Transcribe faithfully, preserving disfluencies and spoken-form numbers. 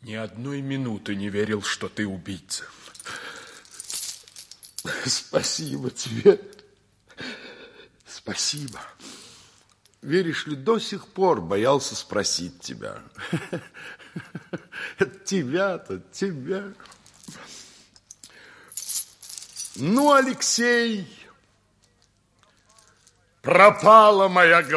Ни одной минуты не верил, что ты убийца. Спасибо тебе. Спасибо. Веришь ли, до сих пор боялся спросить тебя. Тебя-то, тебя. Ну, Алексей, пропала моя голова.